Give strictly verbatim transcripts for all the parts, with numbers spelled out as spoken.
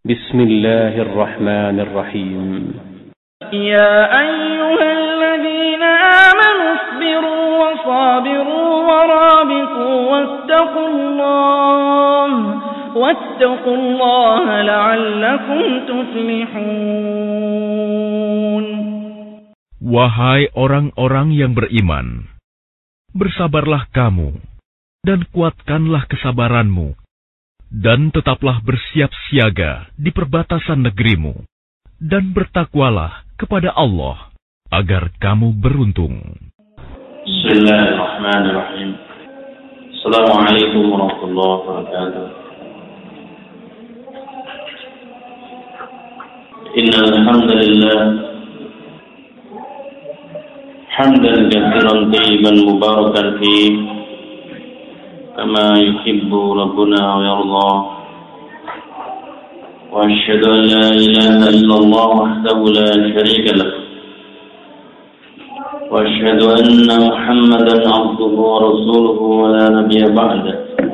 بسم الله الرحمن الرحيم يا أيها الذين آمنوا اصبروا وصابروا ورابطوا واتقوا الله واتقوا الله لعلكم تفلحون. Wahai orang-orang yang beriman, bersabarlah kamu dan kuatkanlah kesabaranmu, dan tetaplah bersiap siaga di perbatasan negerimu, dan bertakwalah kepada Allah agar kamu beruntung. Bismillahirrahmanirrahim. Assalamualaikum warahmatullahi wabarakatuh. Innal hamdalillah hamdan katsiran thayyiban mubarakan fihi kama yuhibbu rabbuna wa yarda. Wa asyhadu an la ilaha illallah wahdahu la syarika lah. Wa asyhadu anna Muhammadan abduhu wa rasuluhu wa la nabiyya ba'da.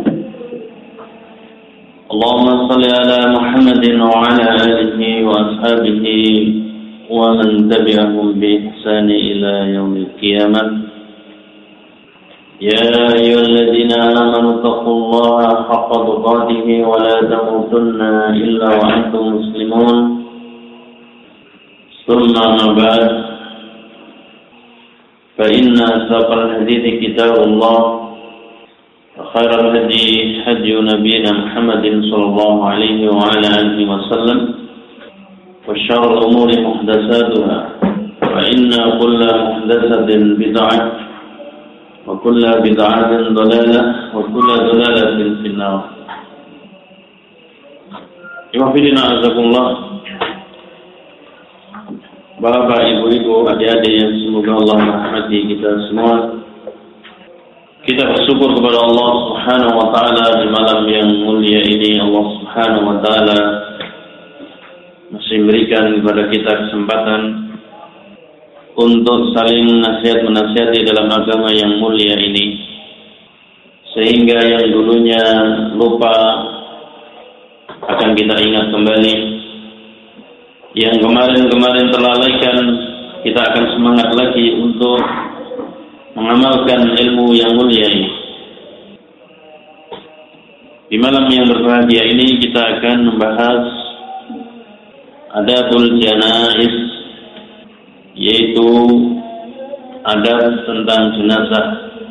Allahumma shalli ala Muhammadin wa ala alihi wa ashabihi wa man tabi'ahum bi ihsani ila yaumil qiyamah. يا أيها الذين آمنوا اتقوا الله حق تقاته ولا تموتن إلا وأنتم مسلمون. ثم أما بعد، فإن أصدق الحديث كتاب الله، وخير الهدي هدي نبينا محمد صلى الله عليه وعلى آله وسلم، وشر الأمور محدثاتها، فإن كل محدثة بدعة، وكل بدعة ضلالة وكل ضلالة في النار. Iwafidina azakumullah. Bapak, ibu-ibu, adik-adik yang semoga Allah merahmati kita semua. Kita bersyukur kepada Allah Subhanahu wa taala di malam yang mulia ini. Allah Subhanahu wa taala masih memberikan kepada kita kesempatan untuk saling nasihat menasihati dalam agama yang mulia ini, sehingga yang dulunya lupa akan kita ingat kembali, yang kemarin-kemarin terlalaikan kita akan semangat lagi untuk mengamalkan ilmu yang mulia ini. Di malam yang berbahagia ini kita akan membahas adabul janaiz, yaitu adab tentang jenazah.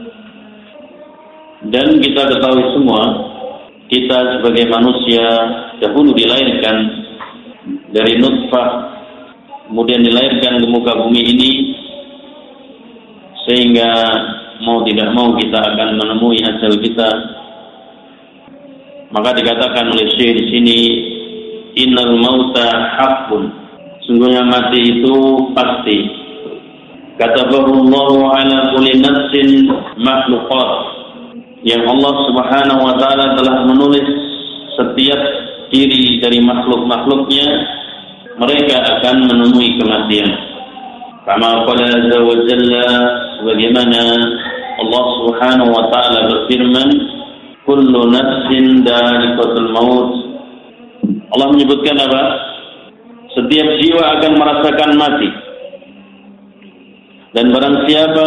Dan kita ketahui semua, kita sebagai manusia dahulu dilahirkan dari nutfah, kemudian dilahirkan ke muka bumi ini, sehingga mau tidak mau kita akan menemui ajal kita. Maka dikatakan oleh Syekh di sini, innal mauta haqqun, sungguhnya mati itu pasti. Kataballahu ala kulli nafsin makhluqat, yang Allah Subhanahu wa taala telah menulis setiap diri dari makhluk-makhluknya, mereka akan menemui kematian. Kama qala azza wa jalla, sebagaimana Allah Subhanahu wa taala berfirman, kullu nafsin dha'iqatul maut. Allah menyebutkan apa? Setiap jiwa akan merasakan mati. Dan barang siapa,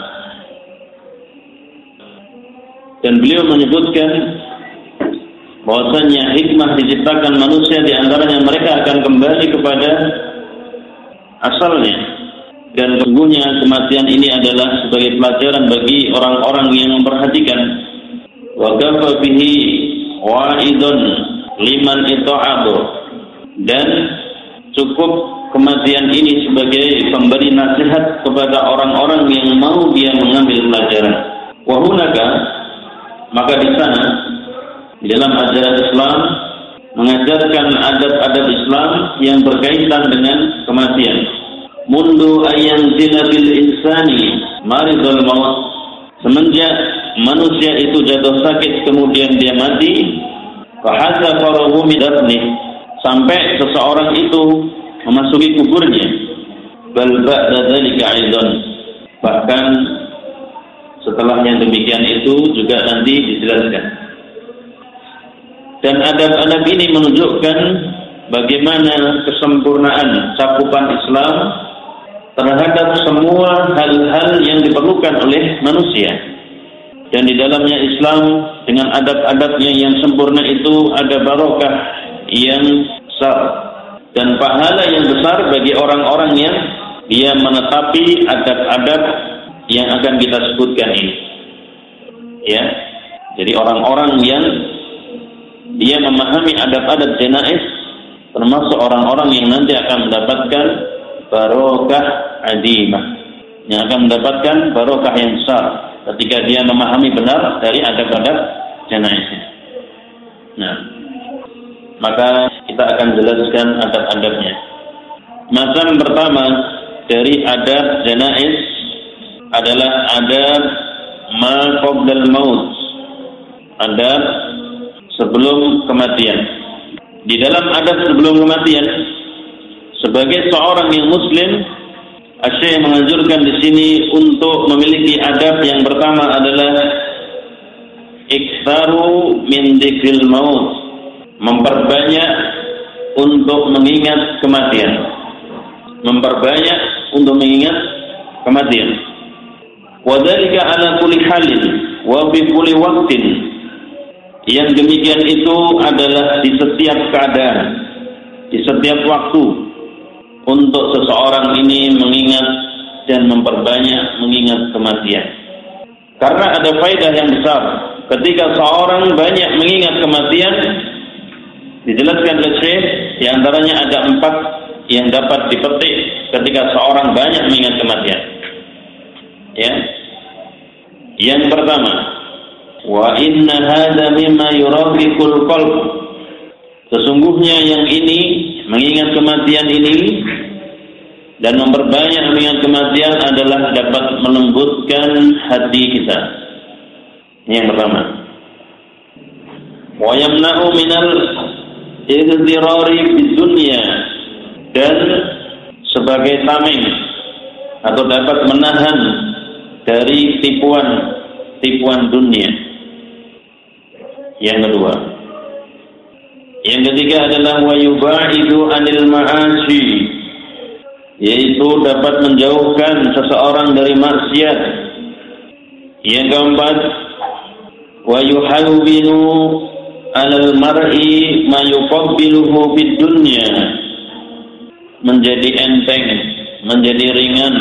dan beliau menyebutkan bahwasanya hikmah diciptakan manusia, di antaranya mereka akan kembali kepada asalnya. Dan sesungguhnya kematian ini adalah sebagai pelajaran bagi orang-orang yang memperhatikan. Wa kafa bihi wa'idun liman ita'abu, dan cukup kematian ini sebagai pemberi nasihat kepada orang-orang yang mau dia mengambil pelajaran. Wa hunaka, maka di sana di dalam ajaran Islam mengajarkan adab-adab Islam yang berkaitan dengan kematian. Mundu ayyan bil insani maridul maut, semenjak manusia itu jatuh sakit kemudian dia mati, fa hadza farahu min dafni, sampai seseorang itu memasuki kuburnya. Bal ba'da dzalika aidan, bahkan setelah yang demikian itu juga nanti dijelaskan. Dan adab-adab ini menunjukkan bagaimana kesempurnaan cakupan Islam terhadap semua hal-hal yang diperlukan oleh manusia. Dan di dalamnya Islam dengan adab-adabnya yang sempurna itu ada barokah yang besar dan pahala yang besar bagi orang-orang yang dia menetapi adab-adab yang akan kita sebutkan ini. Ya. Jadi orang-orang yang dia memahami adab-adab janaiz termasuk orang-orang yang nanti akan mendapatkan barokah adimah, yang akan mendapatkan barokah yang besar ketika dia memahami benar dari adab-adab janaiznya. Nah, maka kita akan jelaskan adab-adabnya. Macam pertama dari adab janaiz adalah adab ma qabla al-maut, adab sebelum kematian. Di dalam adab sebelum kematian, sebagai seorang yang muslim, Asy-Syaikh menganjurkan di sini untuk memiliki adab yang pertama adalah iktsaru min dzikril maut, memperbanyak untuk mengingat kematian. Memperbanyak untuk mengingat kematian. Wa dzalika ala kulli halin wa fi kulli waqtin. Yang demikian itu adalah di setiap keadaan, di setiap waktu, untuk seseorang ini mengingat dan memperbanyak mengingat kematian. Karena ada faedah yang besar ketika seorang banyak mengingat kematian. Dijelaskan oleh Syekh, di antaranya ada empat yang dapat dipetik ketika seorang banyak mengingat kematian. Ya. Yang pertama, wa inna hadza mimma yuraqiqul qalb. Sesungguhnya yang ini, mengingat kematian ini dan memperbanyak mengingat kematian adalah dapat melembutkan hati kita. Ini yang pertama. Wa yamna'u minal idzirari bid dunya, dan sebagai tameng atau dapat menahan dari tipuan tipuan dunia. Yang kedua, yang ketiga adalah wa yubaidu anil ma'asi, yaitu dapat menjauhkan seseorang dari maksiat. Yang keempat, wa yuhawwinu alal mar'i ma yuqabbiluhu fid dunya, menjadi enteng, menjadi ringan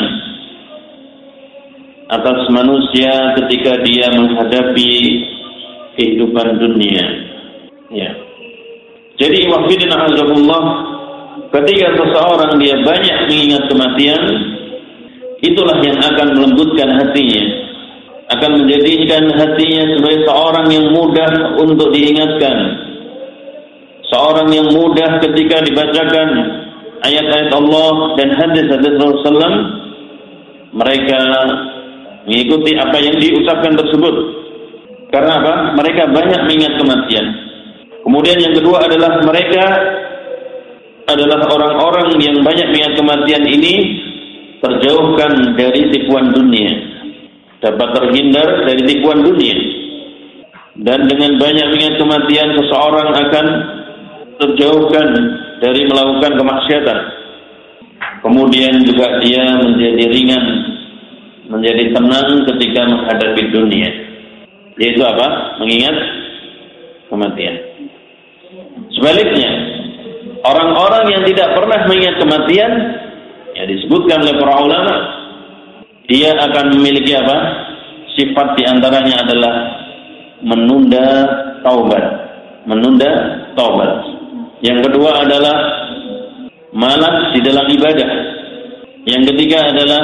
atas manusia ketika dia menghadapi kehidupan dunia. Ya. Jadi wafidin azakullah, ketika seseorang dia banyak mengingat kematian, itulah yang akan melembutkan hatinya, akan menjadikan hatinya sebagai seorang yang mudah untuk diingatkan, seorang yang mudah ketika dibacakan ayat-ayat Allah dan hadis-hadis Rasulullah, mereka mengikuti apa yang diucapkan tersebut. Karena apa? Mereka banyak mengingat kematian. Kemudian yang kedua adalah mereka adalah orang-orang yang banyak mengingat kematian ini terjauhkan dari tipuan dunia, dapat terhindar dari tipuan dunia. Dan dengan banyak mengingat kematian, seseorang akan terjauhkan dari melakukan kemaksiatan. Kemudian juga dia menjadi ringan, menjadi tenang ketika menghadapi dunia. Yaitu apa? Mengingat kematian. Sebaliknya, orang-orang yang tidak pernah mengingat kematian, ya disebutkan oleh para ulama, dia akan memiliki apa? Sifat diantaranya adalah menunda taubat, menunda taubat. Yang kedua adalah malas di dalam ibadah. Yang ketiga adalah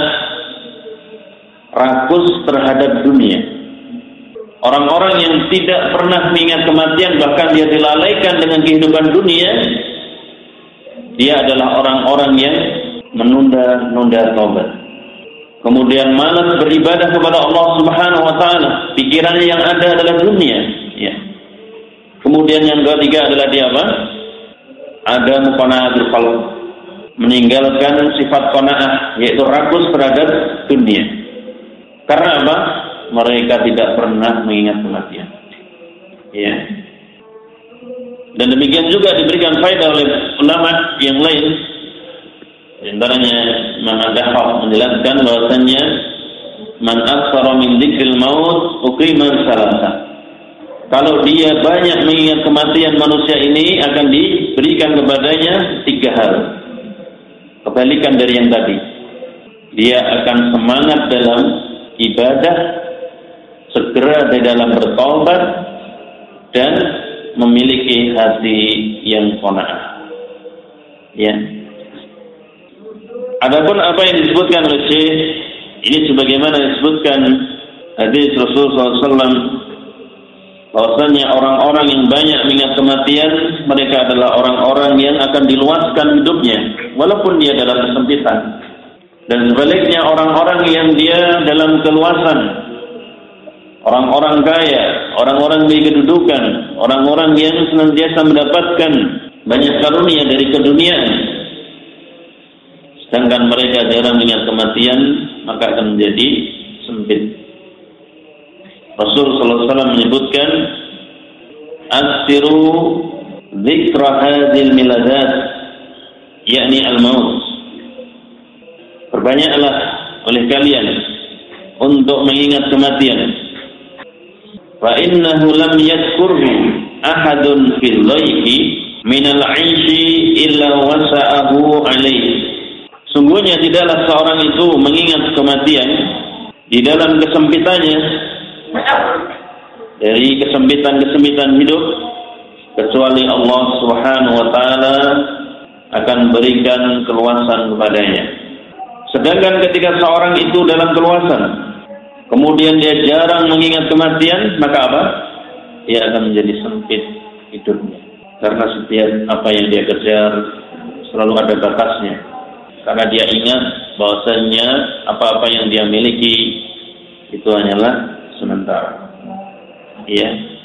rakus terhadap dunia. Orang-orang yang tidak pernah mengingat kematian, bahkan dia dilalaikan dengan kehidupan dunia, dia adalah orang-orang yang menunda-nunda taubat. Kemudian malas beribadah kepada Allah Subhanahu wa taala, pikirannya yang ada adalah dunia, ya. Kemudian yang ketiga adalah dia apa? Ada muqana'atul qalb, meninggalkan sifat qanaah, yaitu rakus terhadap dunia. Karena apa? Mereka tidak pernah mengingat kematian. Ya. Dan demikian juga diberikan faedah oleh ulama yang lain. Di antaranya Imam Ad-Dahhak menjelaskan bahwasanya man aktsara min dzikril maut uqima salasa. Kalau dia banyak mengingat kematian, manusia ini akan diberikan kepadanya tiga hal. Kebalikan dari yang tadi. Dia akan semangat dalam ibadah, segera di dalam bertobat, dan memiliki hati yang qanaah. Ya. Adapun apa yang disebutkan oleh Syekh, ini sebagaimana disebutkan hadis Rasulullah sallallahu alaihi wasallam, bahwasanya orang-orang yang banyak mengingat kematian, mereka adalah orang-orang yang akan diluaskan hidupnya, walaupun dia dalam kesempitan. Dan sebaliknya orang-orang yang dia dalam keluasan, orang-orang kaya, orang-orang di kedudukan, orang-orang yang senantiasa mendapatkan banyak karunia dari keduniaan, sedangkan mereka jarang mengingat kematian, maka akan menjadi sempit. Rasul sallallahu alaihi wasallam menyebutkan, "Aksiru dzikra hadzal miladat," yakni al-maut. Perbanyaklah oleh kalian untuk mengingat kematian. Fa innahu lam yadhkurhu ahadun fil dhaifi min al-'aishi illa wasa'ahu alaihi. Sungguhnya tidaklah seorang itu mengingat kematian di dalam kesempitannya, dari kesempitan-kesempitan hidup, kecuali Allah Subhanahu wa taala akan berikan keluasan kepadanya. Sedangkan ketika seorang itu dalam keluasan, kemudian dia jarang mengingat kematian, maka apa? Dia akan menjadi sempit hidupnya. Karena setiap apa yang dia kejar selalu ada batasnya. Karena dia ingat bahwasanya apa-apa yang dia miliki itu hanyalah sementara. Iya.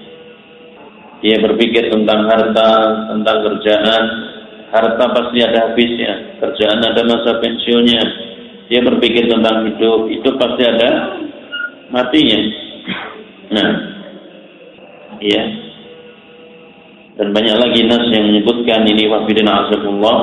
Dia berpikir tentang harta, tentang kerjaan. Harta pasti ada habisnya, kerjaan ada masa pensiunnya. Dia berpikir tentang hidup, hidup pasti ada matinya. Nah, iya. Dan banyak lagi nas yang menyebutkan ini wafidina azakumullah,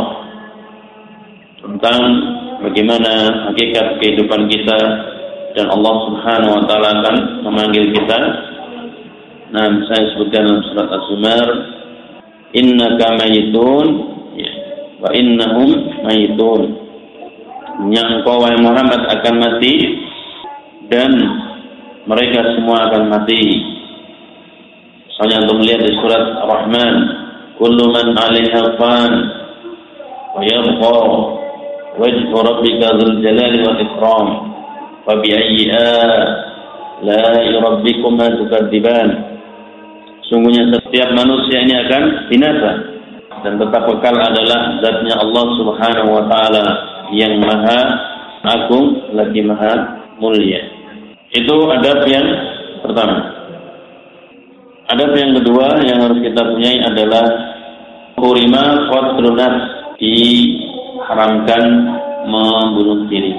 tentang bagaimana hakikat kehidupan kita, dan Allah Subhanahu wa taala akan memanggil kita. Nah, saya sebutkan dalam surat Az-Zumar, innaka mayitun wa innahum mayitun. Yang engkau wahai Muhammad akan mati, dan mereka semua akan mati. Soalnya untuk melihat di surat Ar-Rahman, kullu man 'alaiha fan wa yabqa wajhu rabbika dzul jalali wal ikram wa bi ayyi ala'i rabbikuma tukadziban. Sungguhnya setiap manusia ini akan binasa, dan tetap kekal adalah zatnya Allah Subhanahu wa taala yang maha agung lagi maha mulia. Itu adab yang pertama. Adab yang kedua yang harus kita punyai adalah hurima qatlun nafs, diharamkan membunuh diri.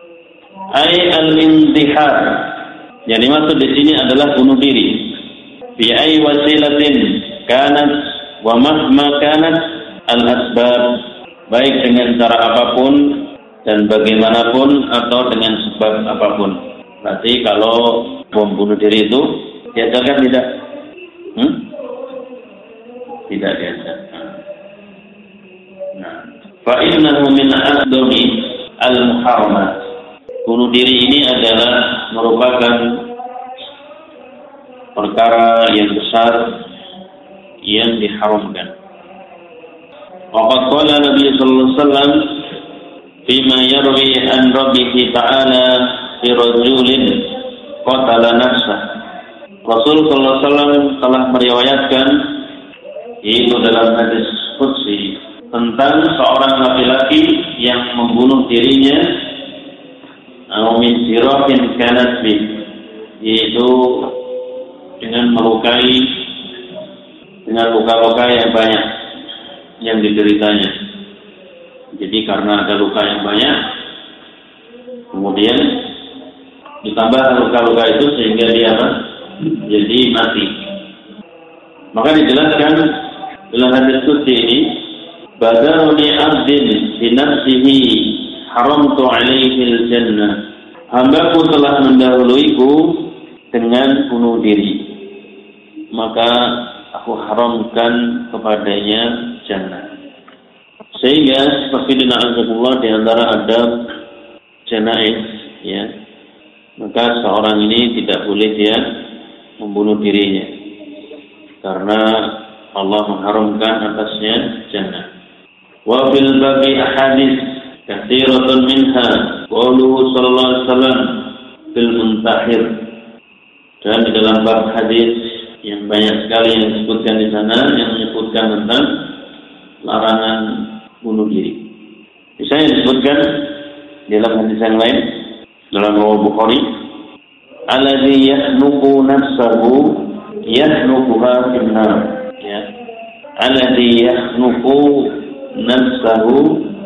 Ai al-intihar, yang dimaksud di sini adalah bunuh diri. Bi ai wasilatin kanat wa mahma kanat al-asbab, baik dengan cara apapun dan bagaimanapun atau dengan sebab apapun. Berarti kalau bom bunuh diri itu diajarkan tidak? Hmm? Tidak diajarkan. Nah, fa innahu min a'dami al-muharramat. Bunuh diri ini adalah merupakan perkara yang besar yang diharamkan. Waqad qala Nabi sallallahu alaihi wasallam fima yarwi an Rabbih ta'ala fi rajulin qatala nafsah. Rasul sallallahu alaihi wasallam telah meriwayatkan, yaitu dalam hadis qudsi, tentang seorang laki-laki yang membunuh dirinya min sirafin kanat bi, yaitu dengan melukai dengan luka-luka yang banyak yang dideritanya. Jadi karena ada luka yang banyak, kemudian ditambah luka-luka itu sehingga dia apa? Jadi mati. Maka dijelaskan Dalam hadis qudsi ini, badaruni 'abdin bi nafsihi haramtu 'alaihi al-jannah. Hambaku telah mendahuluiku dengan bunuh diri, maka aku haramkan kepadanya jannah. Sehingga seperti dina'azakullah di antara adab janaiz, ya, maka seorang ini tidak boleh dia membunuh dirinya, karena Allah mengharamkan atasnya jannah. Wa fil babi ahadits katsiratun minha qauluhu sallallahu alaihi wasallam fil muntahir. Dan di dalam bab hadis yang banyak sekali yang disebutkan di sana yang menyebutkan tentang larangan bunuh diri. Misalnya disebutkan dalam hadis yang lain dalam Riwayat Bukhari, alladzi yahnuqu nafsahu yahnuquha fin-nar. Ya. Alladzi yahnuqu nafsahu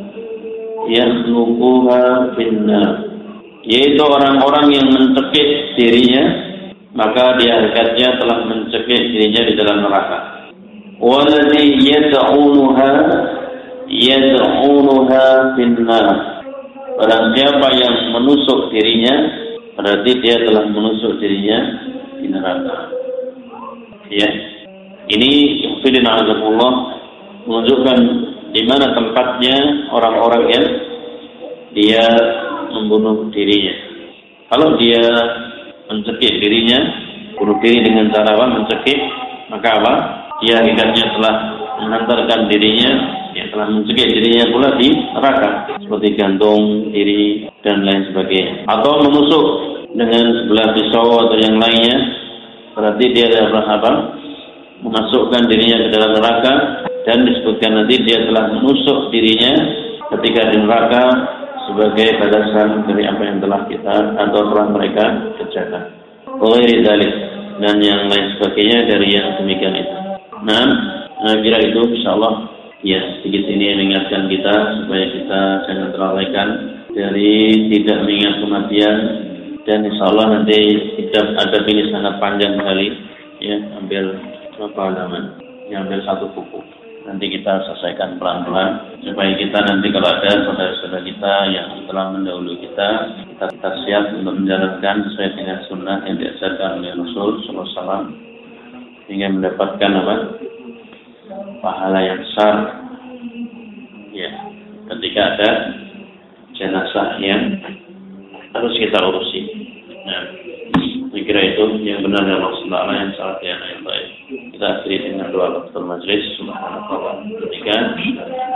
yahnuquha fin-nar. Yaitu orang-orang yang mencekik dirinya, maka dia hakikatnya telah mencekik dirinya di dalam neraka. Walladzi yad'unuha yad'unuha fin-nar. Barang siapa yang menusuk dirinya, berarti dia telah menusuk dirinya di neraka. Ya. Ini filin azabullah menunjukkan di mana tempatnya orang-orang yang dia membunuh dirinya. Kalau dia mencekik dirinya, bunuh diri dengan cara apa? Mencekik, maka apa? Dia hakikatnya telah menghantarkan dirinya, dia telah mencekik dirinya pula di neraka, seperti gantung diri dan lain sebagainya. Atau menusuk dengan sebelah pisau atau yang lainnya, berarti dia adalah apa? Memasukkan dirinya ke dalam neraka, dan disebutkan nanti dia telah menusuk dirinya ketika di neraka sebagai balasan dari apa yang telah kita atau telah mereka kerjakan. Oleh dalik dan yang lain sebagainya dari yang demikian itu. Nah, nah kira itu insyaallah ya sedikit ini mengingatkan kita supaya kita jangan terlalaikan dari tidak mengingat kematian, dan insyaallah nanti kita ada ini sangat panjang sekali ya, hampir berapa halaman? Ya, hampir satu buku. Nanti kita selesaikan pelan-pelan supaya kita nanti kalau ada saudara-saudara kita yang telah mendahului kita, kita, kita siap untuk menjalankan sesuai dengan sunnah yang diajarkan oleh Rasul sallallahu alaihi wasallam, hingga mendapatkan apa? Pahala yang besar. Ya, ketika ada jenazah yang harus kita urusi. Nah, saya kira itu yang benar dari Allah subhanahu wa taala, yang salah yang baik. Kita akhiri dengan doa Fathul Majlis. Subhanallah. Demikian.